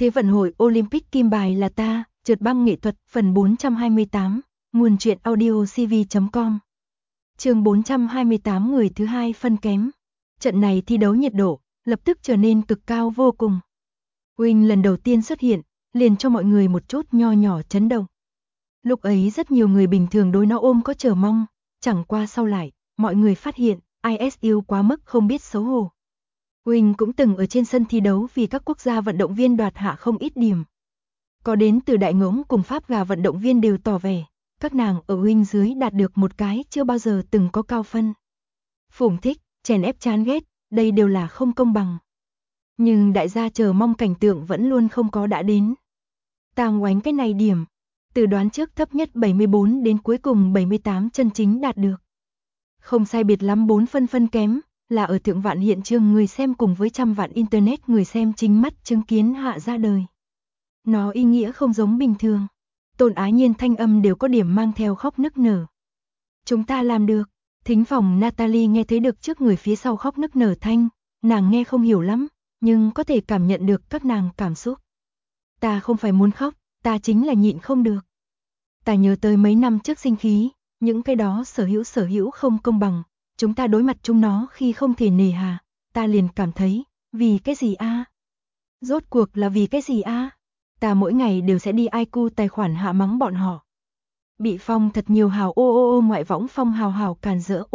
Thế vận hội Olympic kim bài là ta, trượt băng nghệ thuật phần 428, nguồn truyện audio cv.com. Chương 428 người thứ hai phân kém. Trận này thi đấu nhiệt độ lập tức trở nên cực cao vô cùng. Wing lần đầu tiên xuất hiện, liền cho mọi người một chút nho nhỏ chấn động. Lúc ấy rất nhiều người bình thường đối nó ôm có chờ mong, chẳng qua sau lại, mọi người phát hiện ISU quá mức không biết xấu hổ. Wing cũng từng ở trên sân thi đấu vì các quốc gia vận động viên đoạt hạ không ít điểm. Có đến từ Đại Ngỗng cùng Pháp Gà vận động viên đều tỏ vẻ, các nàng ở Wing dưới đạt được một cái chưa bao giờ từng có cao phân. Phủng thích, chèn ép chán ghét, đây đều là không công bằng. Nhưng đại gia chờ mong cảnh tượng vẫn luôn không có đã đến. Tàng Oánh cái này điểm, từ đoán trước thấp nhất 74 đến cuối cùng 78 chân chính đạt được. Không sai biệt lắm 4 phân kém, là ở thượng vạn hiện trường người xem cùng với trăm vạn internet người xem chính mắt chứng kiến hạ ra đời. Nó ý nghĩa không giống bình thường. Tôn Ái Nhiên thanh âm đều có điểm mang theo khóc nức nở. Chúng ta làm được. Thính phòng Natalie nghe thấy được trước người phía sau khóc nức nở thanh, nàng nghe không hiểu lắm, nhưng có thể cảm nhận được các nàng cảm xúc. Ta không phải muốn khóc, ta chính là nhịn không được. Ta nhớ tới mấy năm trước sinh khí, những cái đó sở hữu không công bằng, chúng ta đối mặt chúng nó khi không thể nề hà, ta liền cảm thấy, vì cái gì a? Rốt cuộc là vì cái gì a? Ta mỗi ngày đều sẽ đi IQ tài khoản hạ mắng bọn họ. Bị phong thật nhiều hào ngoại võng phong hào càn rỡ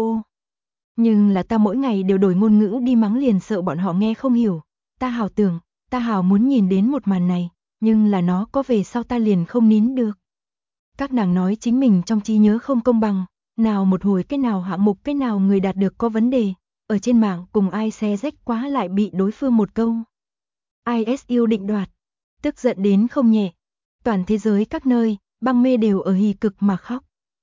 Nhưng là ta mỗi ngày đều đổi ngôn ngữ đi mắng liền sợ bọn họ nghe không hiểu. Ta hào tưởng, ta hào muốn nhìn đến một màn này, nhưng là nó có về sau ta liền không nín được. Các nàng nói chính mình trong trí nhớ không công bằng, nào một hồi cái nào hạng mục cái nào người đạt được có vấn đề, ở trên mạng cùng ai xe rách quá lại bị đối phương một câu. ISU định đoạt, tức giận đến không nhẹ. Toàn thế giới các nơi, băng mê đều ở hì cực mà khóc.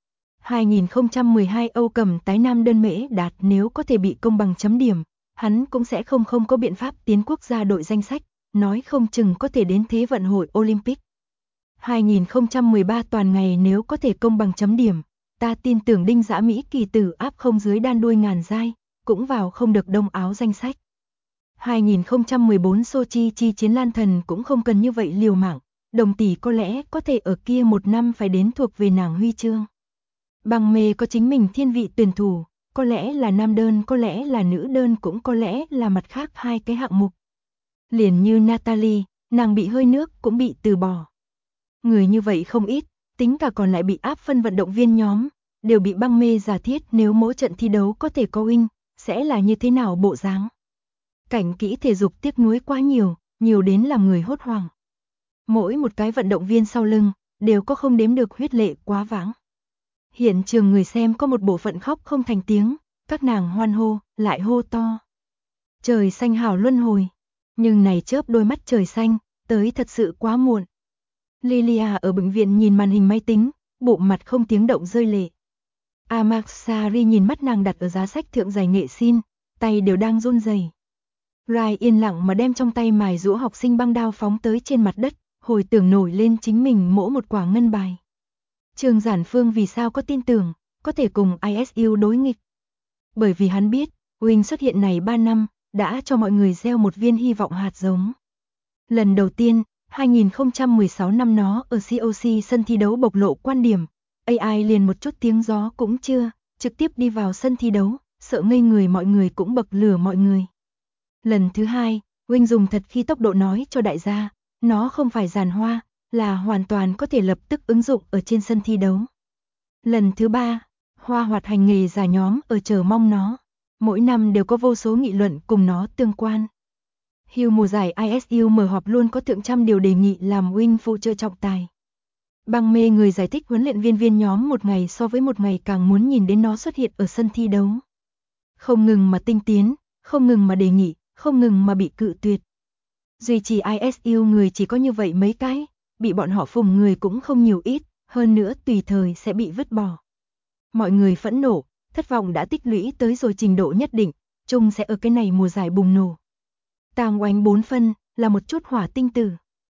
2012 Âu Cầm tái nam đơn mễ đạt nếu có thể bị công bằng chấm điểm, hắn cũng sẽ không có biện pháp tiến quốc gia đội danh sách, nói không chừng có thể đến thế vận hội Olympic. 2013 toàn ngày nếu có thể công bằng chấm điểm, ta tin tưởng Đinh Dã Mỹ kỳ tử áp không dưới đan đuôi ngàn giai, cũng vào không được đông áo danh sách. 2014 Sochi chi chiến Lan Thần cũng không cần như vậy liều mạng, đồng tỷ có lẽ có thể ở kia một năm phải đến thuộc về nàng huy chương. Băng mê có chính mình thiên vị tuyển thủ, có lẽ là nam đơn, có lẽ là nữ đơn, cũng có lẽ là mặt khác hai cái hạng mục. Liền như Natalie, nàng bị hơi nước cũng bị từ bỏ. Người như vậy không ít, tính cả còn lại bị áp phân vận động viên nhóm, đều bị băng mê giả thiết nếu mỗi trận thi đấu có thể có win, sẽ là như thế nào bộ dáng. Cảnh kỹ thể dục tiếc nuối quá nhiều đến làm người hốt hoảng. Mỗi một cái vận động viên sau lưng, đều có không đếm được huyết lệ quá vãng. Hiện trường người xem có một bộ phận khóc không thành tiếng, các nàng hoan hô, lại hô to. Trời xanh hào luân hồi, nhưng này chớp đôi mắt trời xanh, tới thật sự quá muộn. Lilia ở bệnh viện nhìn màn hình máy tính, bụng mặt không tiếng động rơi lệ. Amaksari nhìn mắt nàng đặt ở giá sách thượng giày nghệ xin, tay đều đang run rẩy. Rai yên lặng mà đem trong tay mài rũa học sinh băng đao phóng tới trên mặt đất, hồi tưởng nổi lên chính mình mỗ một quả ngân bài. Trương Giản Phương vì sao có tin tưởng, có thể cùng ISU đối nghịch. Bởi vì hắn biết, Wing xuất hiện này 3 năm, đã cho mọi người gieo một viên hy vọng hạt giống. Lần đầu tiên, 2016 năm nó ở COC sân thi đấu bộc lộ quan điểm, AI liền một chút tiếng gió cũng chưa, trực tiếp đi vào sân thi đấu, sợ ngây người mọi người cũng bậc lửa mọi người. Lần thứ hai, Wing dùng thật khi tốc độ nói cho đại gia, nó không phải giàn hoa, là hoàn toàn có thể lập tức ứng dụng ở trên sân thi đấu. Lần thứ ba, Hoa Hoạt hành nghề giả nhóm ở chờ mong nó, mỗi năm đều có vô số nghị luận cùng nó tương quan. Hưu mùa giải ISU mở họp luôn có thượng trăm điều đề nghị làm Wing phụ trợ trọng tài. Băng mê người giải thích huấn luyện viên nhóm một ngày so với một ngày càng muốn nhìn đến nó xuất hiện ở sân thi đấu. Không ngừng mà tinh tiến, không ngừng mà đề nghị, không ngừng mà bị cự tuyệt. Duy trì ISU người chỉ có như vậy mấy cái, bị bọn họ phùng người cũng không nhiều ít, hơn nữa tùy thời sẽ bị vứt bỏ. Mọi người phẫn nộ, thất vọng đã tích lũy tới rồi trình độ nhất định, chung sẽ ở cái này mùa giải bùng nổ. Tàng Oánh 4 phân, là một chút hỏa tinh tử.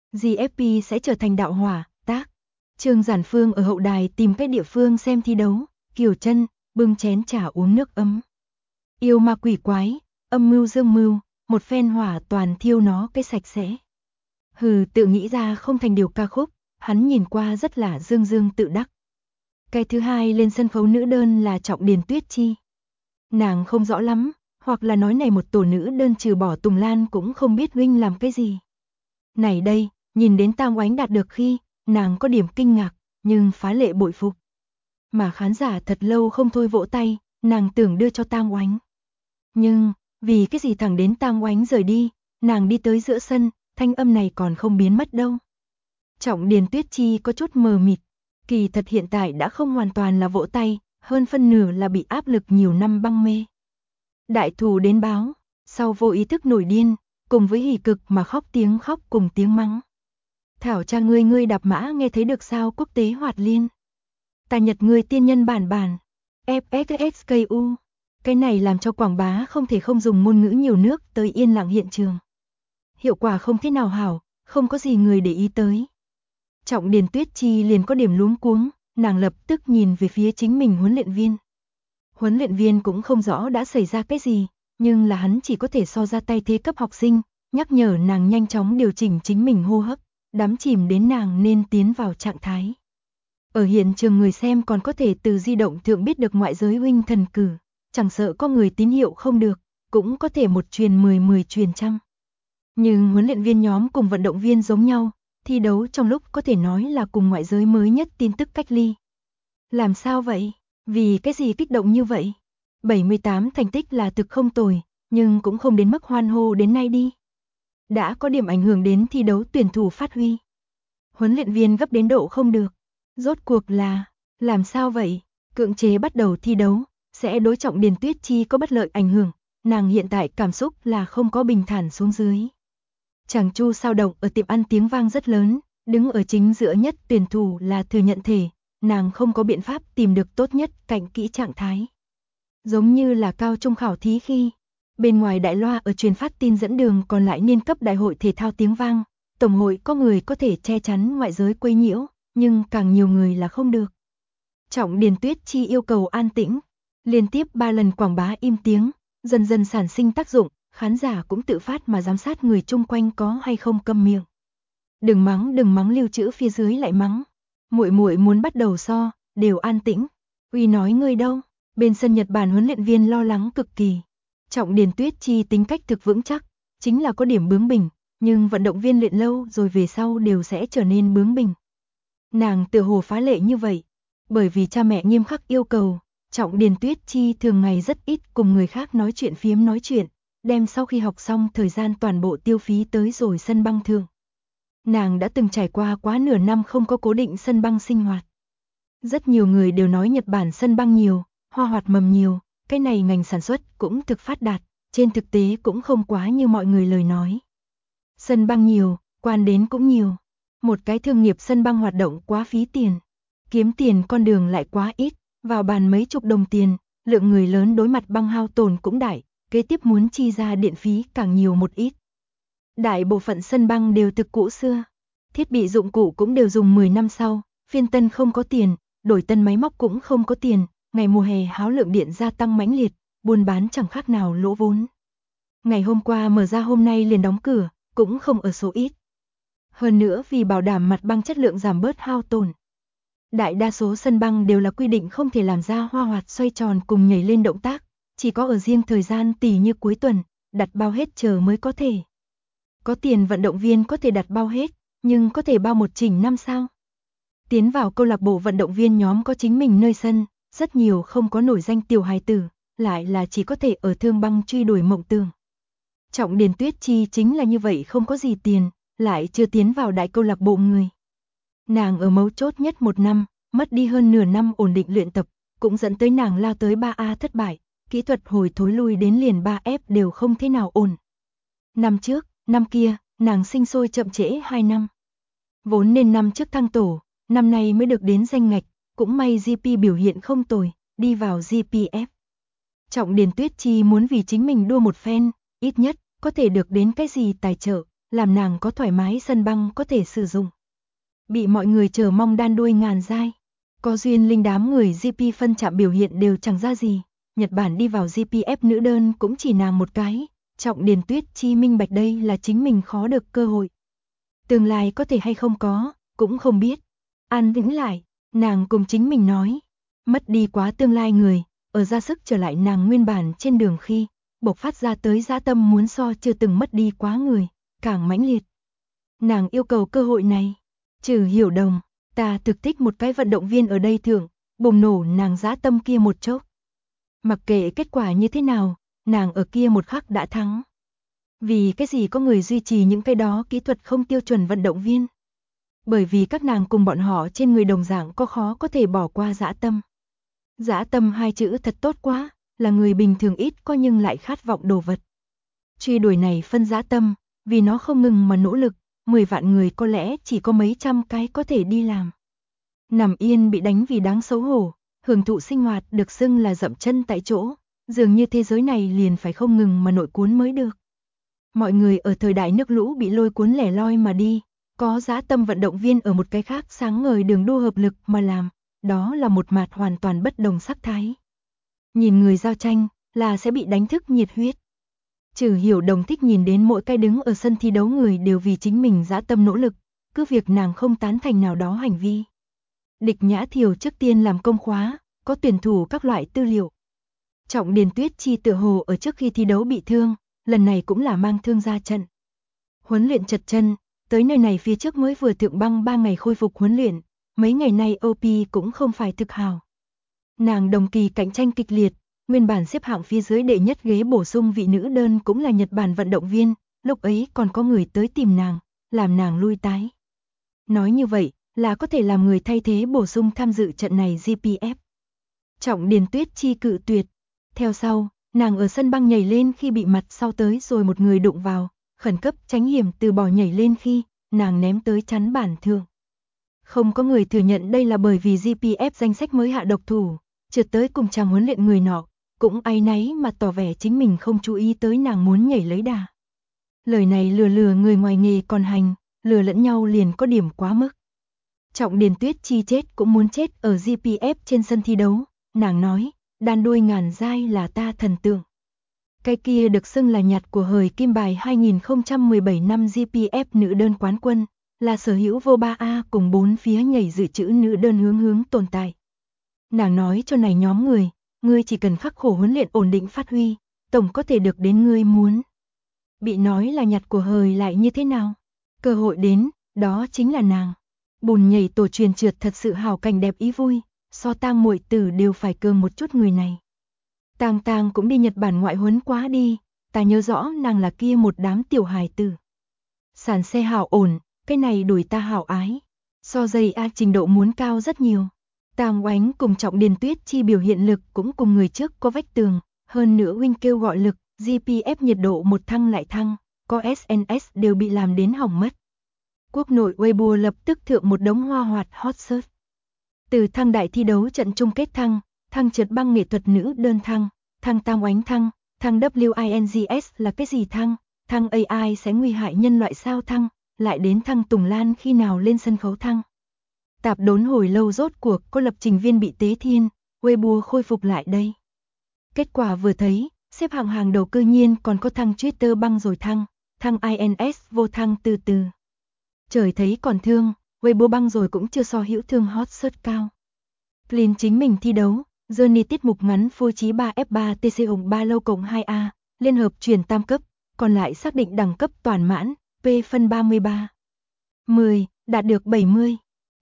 GFP sẽ trở thành đạo hỏa, tác. Trương Giản Phương ở hậu đài tìm cách địa phương xem thi đấu, Kiều Chân, bưng chén trà uống nước ấm. Yêu ma quỷ quái, âm mưu dương mưu, một phen hỏa toàn thiêu nó cái sạch sẽ. Hừ, tự nghĩ ra không thành điều ca khúc, hắn nhìn qua rất là dương dương tự đắc. Cái thứ hai lên sân khấu nữ đơn là Trọng Điền Tuyết Chi. Nàng không rõ lắm, hoặc là nói này một tổ nữ đơn trừ bỏ Tùng Lan cũng không biết huynh làm cái gì. Này đây, nhìn đến Tam Oánh đạt được khi, nàng có điểm kinh ngạc, nhưng phá lệ bội phục. Mà khán giả thật lâu không thôi vỗ tay, nàng tưởng đưa cho Tam Oánh. Nhưng, vì cái gì thẳng đến Tam Oánh rời đi, nàng đi tới giữa sân, thanh âm này còn không biến mất đâu. Trọng Điền Tuyết Chi có chút mờ mịt, kỳ thật hiện tại đã không hoàn toàn là vỗ tay, hơn phân nửa là bị áp lực nhiều năm băng mê. Đại thù đến báo, sau vô ý thức nổi điên, cùng với hỉ cực mà khóc cùng tiếng mắng. Thảo cha ngươi đạp mã nghe thấy được sao quốc tế hoạt liên. Ta nhật ngươi tiên nhân bản FXXKU. Cái này làm cho quảng bá không thể không dùng ngôn ngữ nhiều nước tới yên lặng hiện trường. Hiệu quả không thế nào hảo, không có gì người để ý tới. Trọng Điền Tuyết Chi liền có điểm luống cuống, nàng lập tức nhìn về phía chính mình huấn luyện viên. Huấn luyện viên cũng không rõ đã xảy ra cái gì, nhưng là hắn chỉ có thể so ra tay thế cấp học sinh, nhắc nhở nàng nhanh chóng điều chỉnh chính mình hô hấp, đắm chìm đến nàng nên tiến vào trạng thái. Ở hiện trường người xem còn có thể từ di động thượng biết được ngoại giới huynh thần cử, chẳng sợ có người tín hiệu không được, cũng có thể một truyền 10 truyền trăm. Nhưng huấn luyện viên nhóm cùng vận động viên giống nhau, thi đấu trong lúc có thể nói là cùng ngoại giới mới nhất tin tức cách ly. Làm sao vậy? Vì cái gì kích động như vậy? 78 thành tích là thực không tồi, nhưng cũng không đến mức hoan hô đến nay đi. Đã có điểm ảnh hưởng đến thi đấu tuyển thủ phát huy. Huấn luyện viên gấp đến độ không được. Rốt cuộc là, làm sao vậy? Cưỡng chế bắt đầu thi đấu, sẽ đối Trọng Điền Tuyết Chi có bất lợi ảnh hưởng. Nàng hiện tại cảm xúc là không có bình thản xuống dưới. Chàng Chu sao động ở tiệm ăn tiếng vang rất lớn, đứng ở chính giữa nhất tuyển thủ là thừa nhận thể, nàng không có biện pháp tìm được tốt nhất cạnh kỹ trạng thái. Giống như là cao trung khảo thí khi, bên ngoài đại loa ở truyền phát tin dẫn đường còn lại niên cấp đại hội thể thao tiếng vang, tổng hội có người có thể che chắn ngoại giới quấy nhiễu, nhưng càng nhiều người là không được. Trọng Điền Tuyết Chi yêu cầu an tĩnh, liên tiếp 3 lần quảng bá im tiếng, dần dần sản sinh tác dụng, khán giả cũng tự phát mà giám sát người chung quanh có hay không câm miệng. Đừng mắng lưu trữ phía dưới lại mắng. Muội muội muốn bắt đầu so, đều an tĩnh. Uy nói ngươi đâu? Bên sân Nhật Bản huấn luyện viên lo lắng cực kỳ. Trọng Điền Tuyết Chi tính cách thực vững chắc, chính là có điểm bướng bỉnh, nhưng vận động viên luyện lâu rồi về sau đều sẽ trở nên bướng bỉnh. Nàng tựa hồ phá lệ như vậy, bởi vì cha mẹ nghiêm khắc yêu cầu, Trọng Điền Tuyết Chi thường ngày rất ít cùng người khác nói chuyện phiếm nói chuyện, đem sau khi học xong thời gian toàn bộ tiêu phí tới rồi sân băng thường. Nàng đã từng trải qua quá nửa năm không có cố định sân băng sinh hoạt. Rất nhiều người đều nói Nhật Bản sân băng nhiều, hoa hoạt mầm nhiều, cái này ngành sản xuất cũng thực phát đạt, trên thực tế cũng không quá như mọi người lời nói. Sân băng nhiều, quan đến cũng nhiều. Một cái thương nghiệp sân băng hoạt động quá phí tiền. Kiếm tiền con đường lại quá ít, vào bàn mấy chục đồng tiền, lượng người lớn đối mặt băng hao tổn cũng đại, kế tiếp muốn chi ra điện phí càng nhiều một ít. Đại bộ phận sân băng đều thực cũ xưa, thiết bị dụng cụ cũng đều dùng 10 năm sau, phiên tân không có tiền, đổi tân máy móc cũng không có tiền, ngày mùa hè háo lượng điện gia tăng mãnh liệt, buôn bán chẳng khác nào lỗ vốn. Ngày hôm qua mở ra hôm nay liền đóng cửa, cũng không ở số ít. Hơn nữa vì bảo đảm mặt băng chất lượng giảm bớt hao tổn. Đại đa số sân băng đều là quy định không thể làm ra hoa hoạt xoay tròn cùng nhảy lên động tác, chỉ có ở riêng thời gian tỉ như cuối tuần, đặt bao hết chờ mới có thể. Có tiền vận động viên có thể đặt bao hết, nhưng có thể bao một chỉnh năm sao? Tiến vào câu lạc bộ vận động viên nhóm có chính mình nơi sân, rất nhiều không có nổi danh tiểu hài tử, lại là chỉ có thể ở thương băng truy đuổi mộng tưởng. Trọng Điền Tuyết Chi chính là như vậy không có gì tiền, lại chưa tiến vào đại câu lạc bộ người. Nàng ở mấu chốt nhất một năm, mất đi hơn nửa năm ổn định luyện tập, cũng dẫn tới nàng lao tới 3A thất bại, kỹ thuật hồi thối lui đến liền 3F đều không thế nào ổn. Năm trước, năm kia, nàng sinh sôi chậm trễ 2 năm. Vốn nên năm trước thăng tổ, năm nay mới được đến danh ngạch, cũng may GP biểu hiện không tồi, đi vào GPF. Trọng Điền Tuyết Chi muốn vì chính mình đua một phen, ít nhất, có thể được đến cái gì tài trợ, làm nàng có thoải mái sân băng có thể sử dụng. Bị mọi người chờ mong đan đuôi ngàn dai. Có duyên linh đám người GP phân chạm biểu hiện đều chẳng ra gì, Nhật Bản đi vào GPF nữ đơn cũng chỉ nàng một cái, Trọng Điền Tuyết Chi minh bạch đây là chính mình khó được cơ hội. Tương lai có thể hay không có, cũng không biết. An tĩnh lại, nàng cùng chính mình nói. Mất đi quá tương lai người, ở ra sức trở lại nàng nguyên bản trên đường khi, bộc phát ra tới dã tâm muốn so chưa từng mất đi quá người, càng mãnh liệt. Nàng yêu cầu cơ hội này. Trừ Hiểu Đồng, ta thực thích một cái vận động viên ở đây thượng, bùng nổ nàng dã tâm kia một chốc. Mặc kệ kết quả như thế nào, nàng ở kia một khắc đã thắng. Vì cái gì có người duy trì những cái đó kỹ thuật không tiêu chuẩn vận động viên? Bởi vì các nàng cùng bọn họ trên người đồng dạng có khó có thể bỏ qua dã tâm. Dã tâm hai chữ thật tốt quá, là người bình thường ít có nhưng lại khát vọng đồ vật. Truy đuổi này phân dã tâm, vì nó không ngừng mà nỗ lực, 10 vạn người có lẽ chỉ có mấy trăm cái có thể đi làm. Nằm yên bị đánh vì đáng xấu hổ, hưởng thụ sinh hoạt được xưng là dậm chân tại chỗ, dường như thế giới này liền phải không ngừng mà nội cuốn mới được. Mọi người ở thời đại nước lũ bị lôi cuốn lẻ loi mà đi, có dã tâm vận động viên ở một cái khác sáng ngời đường đua hợp lực mà làm, đó là một mặt hoàn toàn bất đồng sắc thái. Nhìn người giao tranh là sẽ bị đánh thức nhiệt huyết. Trừ Hiểu Đồng thích nhìn đến mỗi cái đứng ở sân thi đấu người đều vì chính mình dã tâm nỗ lực, cứ việc nàng không tán thành nào đó hành vi. Địch Nhã Thiều trước tiên làm công khóa, có tuyển thủ các loại tư liệu. Trọng Điền Tuyết Chi tựa hồ ở trước khi thi đấu bị thương, lần này cũng là mang thương ra trận. Huấn luyện chật chân, tới nơi này phía trước mới vừa thượng băng 3 ngày khôi phục huấn luyện, mấy ngày nay OP cũng không phải thực hào. Nàng đồng kỳ cạnh tranh kịch liệt, nguyên bản xếp hạng phía dưới đệ nhất ghế bổ sung vị nữ đơn cũng là Nhật Bản vận động viên, lúc ấy còn có người tới tìm nàng, làm nàng lui tái. Nói như vậy, là có thể làm người thay thế bổ sung tham dự trận này GPF. Trọng Điền Tuyết Chi cự tuyệt. Theo sau, nàng ở sân băng nhảy lên khi bị mặt sau tới rồi một người đụng vào, khẩn cấp tránh hiểm từ bỏ nhảy lên khi, nàng ném tới chắn bản thượng. Không có người thừa nhận đây là bởi vì GPF danh sách mới hạ độc thủ, trượt tới cùng chàng huấn luyện người nọ, cũng áy náy mà tỏ vẻ chính mình không chú ý tới nàng muốn nhảy lấy đà. Lời này lừa người ngoài nghề còn hành, lừa lẫn nhau liền có điểm quá mức. Trọng Điền Tuyết Chi chết cũng muốn chết ở GPF trên sân thi đấu, nàng nói, đàn đuôi ngàn giai là ta thần tượng. Cái kia được xưng là nhặt của hời kim bài 2017 năm GPF nữ đơn quán quân, là sở hữu vô 3A cùng 4 phía nhảy dự trữ nữ đơn hướng tồn tại. Nàng nói cho này nhóm người, ngươi chỉ cần khắc khổ huấn luyện ổn định phát huy, tổng có thể được đến ngươi muốn. Bị nói là nhặt của hời lại như thế nào? Cơ hội đến, đó chính là nàng. Bùn nhảy tổ truyền trượt thật sự hào cảnh đẹp ý vui, so Tang muội tử đều phải cường một chút người này. Tang cũng đi Nhật Bản ngoại huấn quá đi, ta nhớ rõ nàng là kia một đám tiểu hài tử. Sàn xe hào ổn, cái này đuổi ta hào ái. So dây A trình độ muốn cao rất nhiều. Tang Oánh cùng Trọng Điền Tuyết Chi biểu hiện lực cũng cùng người trước có vách tường, hơn nữa huynh kêu gọi lực, GPF nhiệt độ một thăng lại thăng, có SNS đều bị làm đến hỏng mất. Quốc nội Weibo lập tức thượng một đống hoa hoạt hot search. Từ thăng đại thi đấu trận chung kết thăng trượt băng nghệ thuật nữ đơn thăng Tang Oánh thăng WINGS là cái gì thăng AI sẽ nguy hại nhân loại sao thăng, lại đến thăng Tùng Lan khi nào lên sân khấu thăng. Tạp đốn hồi lâu rốt cuộc có lập trình viên bị tế thiên, Weibo khôi phục lại đây. Kết quả vừa thấy, xếp hạng hàng đầu cư nhiên còn có thăng Twitter băng rồi thăng INS vô thăng từ từ. Trời thấy còn thương, Weibo băng rồi cũng chưa so hữu thương hot search cao. Plin chính mình thi đấu, Johnny tiết mục ngắn phối trí 3F3 TC ủng 3 lâu cộng 2A, liên hợp truyền tam cấp, còn lại xác định đẳng cấp toàn mãn, P phân 33. 10, đạt được 70.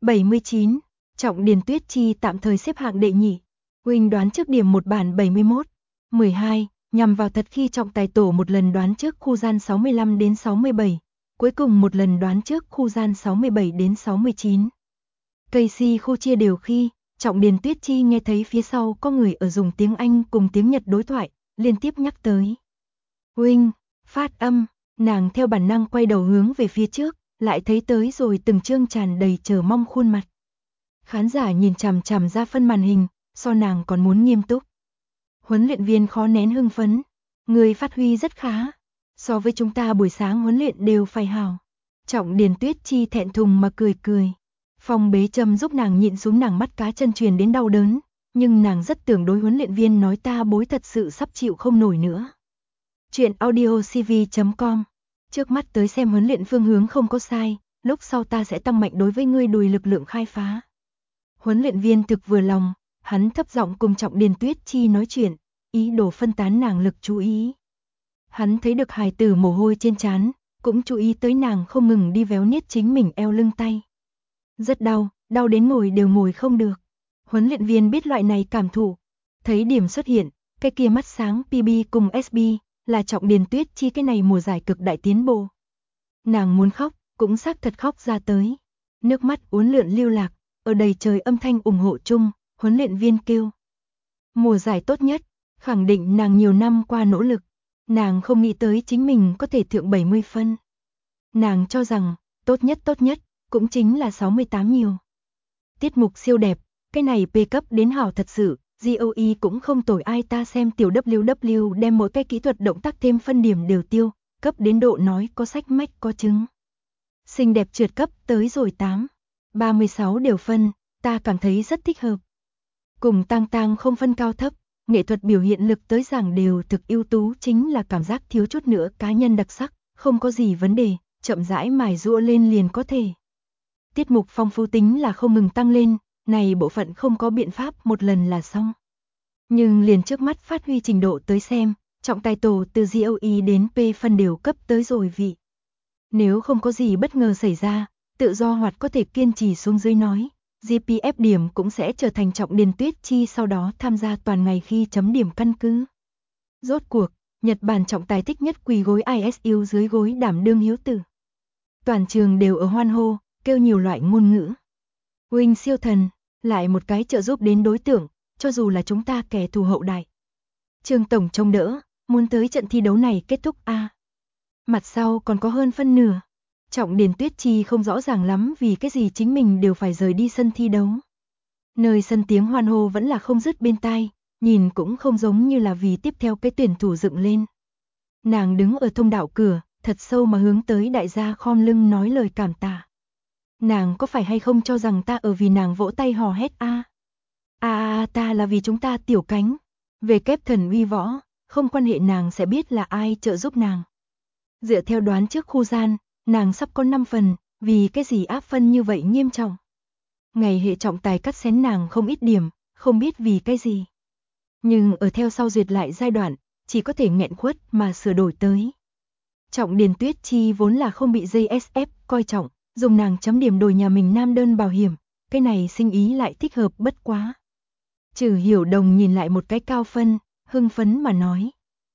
79, Trọng Điền Tuyết Chi tạm thời xếp hạng đệ nhị. Huynh đoán trước điểm một bản 71. 12, nhằm vào thật khi trọng tài tổ một lần đoán trước khu gian 65 đến 67, cuối cùng một lần đoán trước khu gian 67 đến 69. Casey khu chia đều khi, Trọng Điền Tuyết Chi nghe thấy phía sau có người ở dùng tiếng Anh cùng tiếng Nhật đối thoại, liên tiếp nhắc tới. Huynh, phát âm, nàng theo bản năng quay đầu hướng về phía trước, lại thấy tới rồi từng chương tràn đầy chờ mong khuôn mặt. Khán giả nhìn chằm chằm ra phân màn hình, so nàng còn muốn nghiêm túc. Huấn luyện viên khó nén hưng phấn, người phát huy rất khá, so với chúng ta buổi sáng huấn luyện đều phải hào. Trọng Điền Tuyết Chi thẹn thùng mà cười. Phong bế châm giúp nàng nhịn xuống nàng mắt cá chân truyền đến đau đớn, nhưng nàng rất tưởng đối huấn luyện viên nói ta bối thật sự sắp chịu không nổi nữa. Chuyện audiocv.com. Trước mắt tới xem huấn luyện phương hướng không có sai, lúc sau ta sẽ tăng mạnh đối với ngươi đùi lực lượng khai phá. Huấn luyện viên thực vừa lòng, hắn thấp giọng cùng Trọng Điền Tuyết Chi nói chuyện, ý đồ phân tán nàng lực chú ý. Hắn thấy được hài tử mồ hôi trên trán, cũng chú ý tới nàng không ngừng đi véo niết chính mình eo lưng tay. Rất đau, đau đến ngồi đều ngồi không được. Huấn luyện viên biết loại này cảm thụ, thấy điểm xuất hiện, cái kia mắt sáng PB cùng SB, là Trọng Điền Tuyết Chi cái này mùa giải cực đại tiến bộ. Nàng muốn khóc, cũng xác thật khóc ra tới. Nước mắt uốn lượn lưu lạc, ở đầy trời âm thanh ủng hộ chung, huấn luyện viên kêu. Mùa giải tốt nhất, khẳng định nàng nhiều năm qua nỗ lực. Nàng không nghĩ tới chính mình có thể thượng 70 phân. Nàng cho rằng, tốt nhất, cũng chính là 68 nhiều. Tiết mục siêu đẹp, cái này P cấp đến hảo thật sự, GOE cũng không tồi ai ta xem tiểu WW đem mỗi cái kỹ thuật động tác thêm phân điểm đều tiêu, cấp đến độ nói có sách mách có chứng. Xinh đẹp trượt cấp tới rồi 36 đều phân, ta cảm thấy rất thích hợp. Cùng Tang Tang không phân cao thấp, nghệ thuật biểu hiện lực tới giảng đều thực ưu tú chính là cảm giác thiếu chút nữa cá nhân đặc sắc, không có gì vấn đề, chậm rãi mài giũa lên liền có thể. Tiết mục phong phú tính là không ngừng tăng lên, này bộ phận không có biện pháp một lần là xong. Nhưng liền trước mắt phát huy trình độ tới xem, trọng tài tổ từ GOE đến P phân đều cấp tới rồi vị. Nếu không có gì bất ngờ xảy ra, tự do hoạt có thể kiên trì xuống dưới nói, GPF điểm cũng sẽ trở thành Trọng Điền Tuyết Chi sau đó tham gia toàn ngày khi chấm điểm căn cứ. Rốt cuộc, Nhật Bản trọng tài thích nhất quỳ gối ISU dưới gối đảm đương hiếu tử. Toàn trường đều ở hoan hô, kêu nhiều loại ngôn ngữ. Wing siêu thần, lại một cái trợ giúp đến đối tượng, cho dù là chúng ta kẻ thù hậu đại. Trương tổng trông đỡ, muốn tới trận thi đấu này kết thúc a. Mặt sau còn có hơn phân nửa. Trọng Điền Tuyết Chi không rõ ràng lắm vì cái gì chính mình đều phải rời đi sân thi đấu. Nơi sân tiếng hoan hô vẫn là không dứt bên tai, nhìn cũng không giống như là vì tiếp theo cái tuyển thủ dựng lên. Nàng đứng ở thông đạo cửa, thật sâu mà hướng tới đại gia khom lưng nói lời cảm tạ. Nàng có phải hay không cho rằng ta ở vì nàng vỗ tay hò hét a? Ta là vì chúng ta tiểu cánh. Về kép thần uy võ, không quan hệ nàng sẽ biết là ai trợ giúp nàng. Dựa theo đoán trước khu gian, nàng sắp có 5 phần, vì cái gì áp phân như vậy nghiêm trọng. Ngày hệ trọng tài cắt xén nàng không ít điểm, không biết vì cái gì. Nhưng ở theo sau duyệt lại giai đoạn, chỉ có thể nghẹn khuất mà sửa đổi tới. Trọng Điền Tuyết Chi vốn là không bị JSF coi trọng, dùng nàng chấm điểm đổi nhà mình nam đơn bảo hiểm, cái này sinh ý lại thích hợp bất quá. Trừ Hiểu Đồng nhìn lại một cái cao phân, hưng phấn mà nói.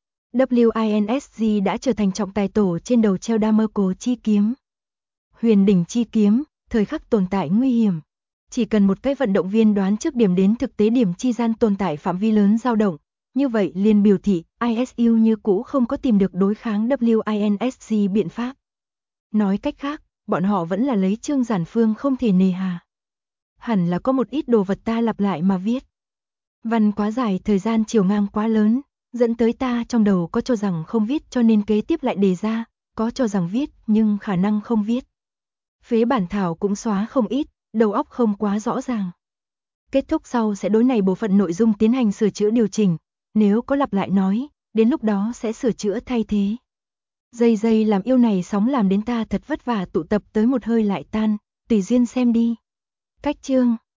WINSG đã trở thành trọng tài tổ trên đầu treo Damocle chi kiếm. Huyền đỉnh chi kiếm, thời khắc tồn tại nguy hiểm. Chỉ cần một cái vận động viên đoán trước điểm đến thực tế điểm chi gian tồn tại phạm vi lớn dao động, như vậy liền biểu thị ISU như cũ không có tìm được đối kháng WINSG biện pháp. Nói cách khác, bọn họ vẫn là lấy Trương Giản Phương không thể nề hà. Hẳn là có một ít đồ vật ta lặp lại mà viết. Văn quá dài, thời gian chiều ngang quá lớn, dẫn tới ta trong đầu có cho rằng không viết cho nên kế tiếp lại đề ra, có cho rằng viết nhưng khả năng không viết. Phế bản thảo cũng xóa không ít, đầu óc không quá rõ ràng. Kết thúc sau sẽ đối này bộ phận nội dung tiến hành sửa chữa điều chỉnh, nếu có lặp lại nói, đến lúc đó sẽ sửa chữa thay thế. Dây làm yêu này sóng làm đến ta thật vất vả tụ tập tới một hơi lại tan, tùy duyên xem đi. Cách chương